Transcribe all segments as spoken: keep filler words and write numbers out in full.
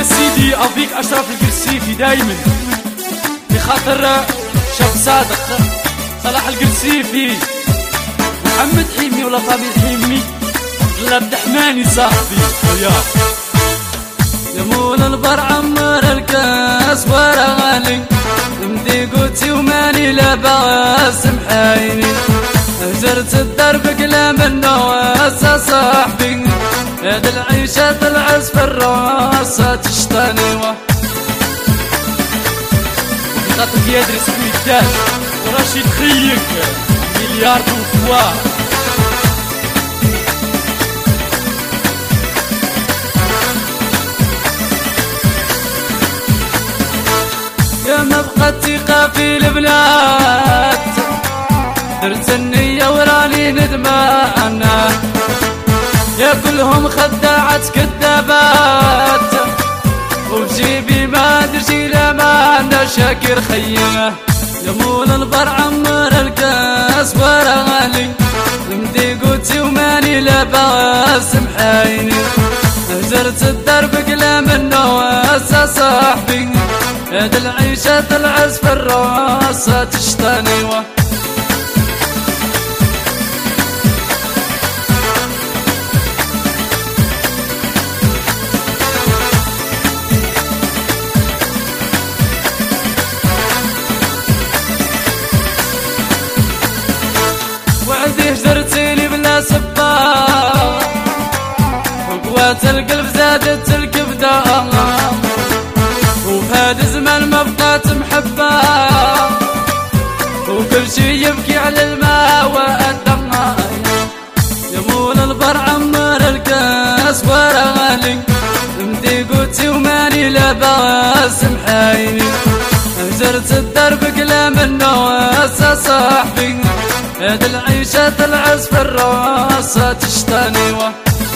يا سيدي أفيك أشرف القرسيفي دايما بخاطر شاب صادق صلاح القرسيفي محمد حيمي ولا طبيب حيمي لا بدحماني صاحبي يا يا مول البر عمر الكاس ورا غالي مدي قوتي وماني لاباس محايني هجرت الدرب كلام النواس صاحبي هاد العيشة طلعت في الراس تشطاني و خاطرك يدرس ويداش ورشيد خيك مليار وفوار يا ما بقت ثقة في البلاد درت النية وراني ندمان يا كلهم خداعة كذابات وبجيبي ما درجي لما أنا شاكر خيه يا مول البر عمر الكاس ورا غالي مدي قوتي وماني لاباس محايني هجرت الدرب كلام النواس صاحبي هاد العيشة طلعت في الراس تشطاني و وعدي هجرتيني بلا سباب وقوات القلب زادت الكبدة وفهاد الزمان ما بقات محبة وكل شي يبكي على الماء والدمع يا مول البر عمر الكاس ورا غالي مدي قوتي وماني لاباس محايني هجرت الدرب كلام النواس صاحبي هاد العيشة طلعت في الراس تشطاني و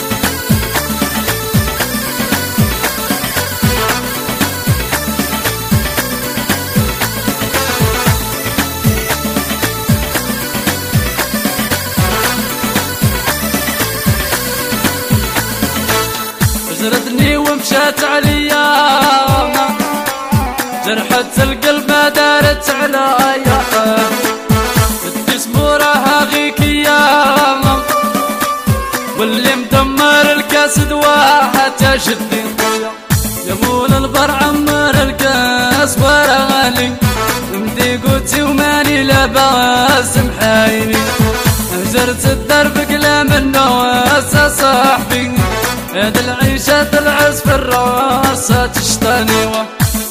جردني ومشات عليا جرحت القلب ما دارت عليا بدي سمورها غيك ايام واللي مدمر الكاس دواء حتى شدي يا مول البر عمر الكاس ورا غالي مدي قوتي وماني لاباس محايني هجرت الدرب كلام النواس صاحبي هاد العيشة طلعت في الراس تشطاني و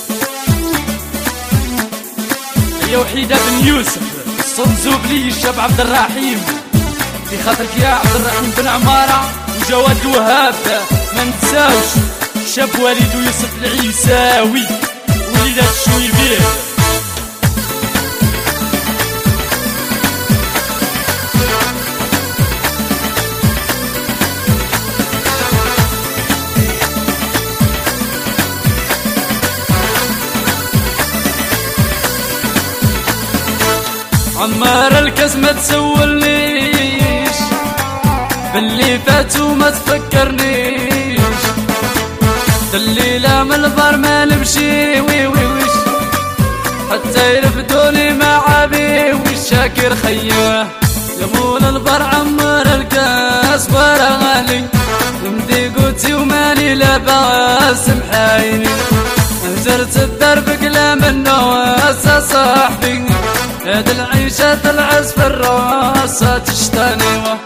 يا وحيدة بن يوسف الصوت زوبلي الشاب عبد الرحيم في خاطرك يا عبد الرحيم بن عمارة وجواد الوهاب ما نتساوش الشاب وليد يوسف العيساوي وليدات الشويبير عمار الكاس ما تسولنيش باللي فات وما تفكرنيش الليلة من البر ما نمشي وي وي ويش حتى يرفدوني مع عبي والشاكر خيه يا مول البر عمار الكاس ورا غالي مدي قوتي وماني لاباس محايني هجرت الدرب كلام النواس صاحبي هاد العيشة طلعت في الراس تشطاني و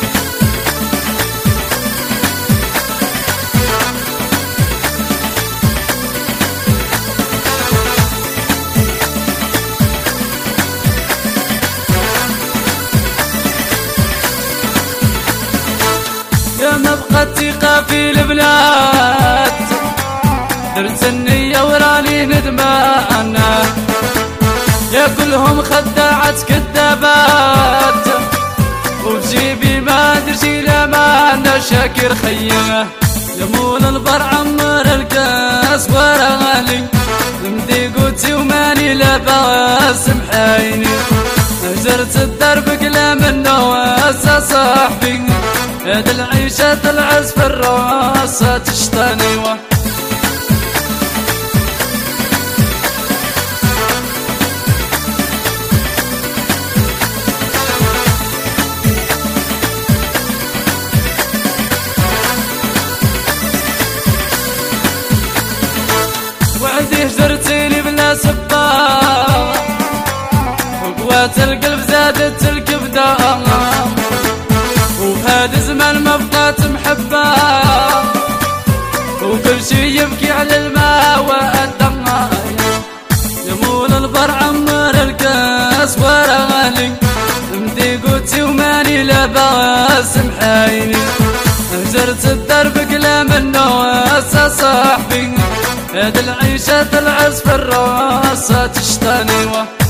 يا ما بقت ثقة في البلاد درت النية وراني ندمان يا كلهم خداعة كذابات وبجيبي ما درجي لما أنا شاكر خيه يا مول البر عمر الكاس ورا غالي مدي قوتي وماني لاباس محايني هجرت الدرب كلام النواس صاحبي هاد العيشة طلعت في الراس تشطاني و سمحيني هجرت الدرب قلا منه واسا صاحبي هاد العيشة العز في الراسة تشتاني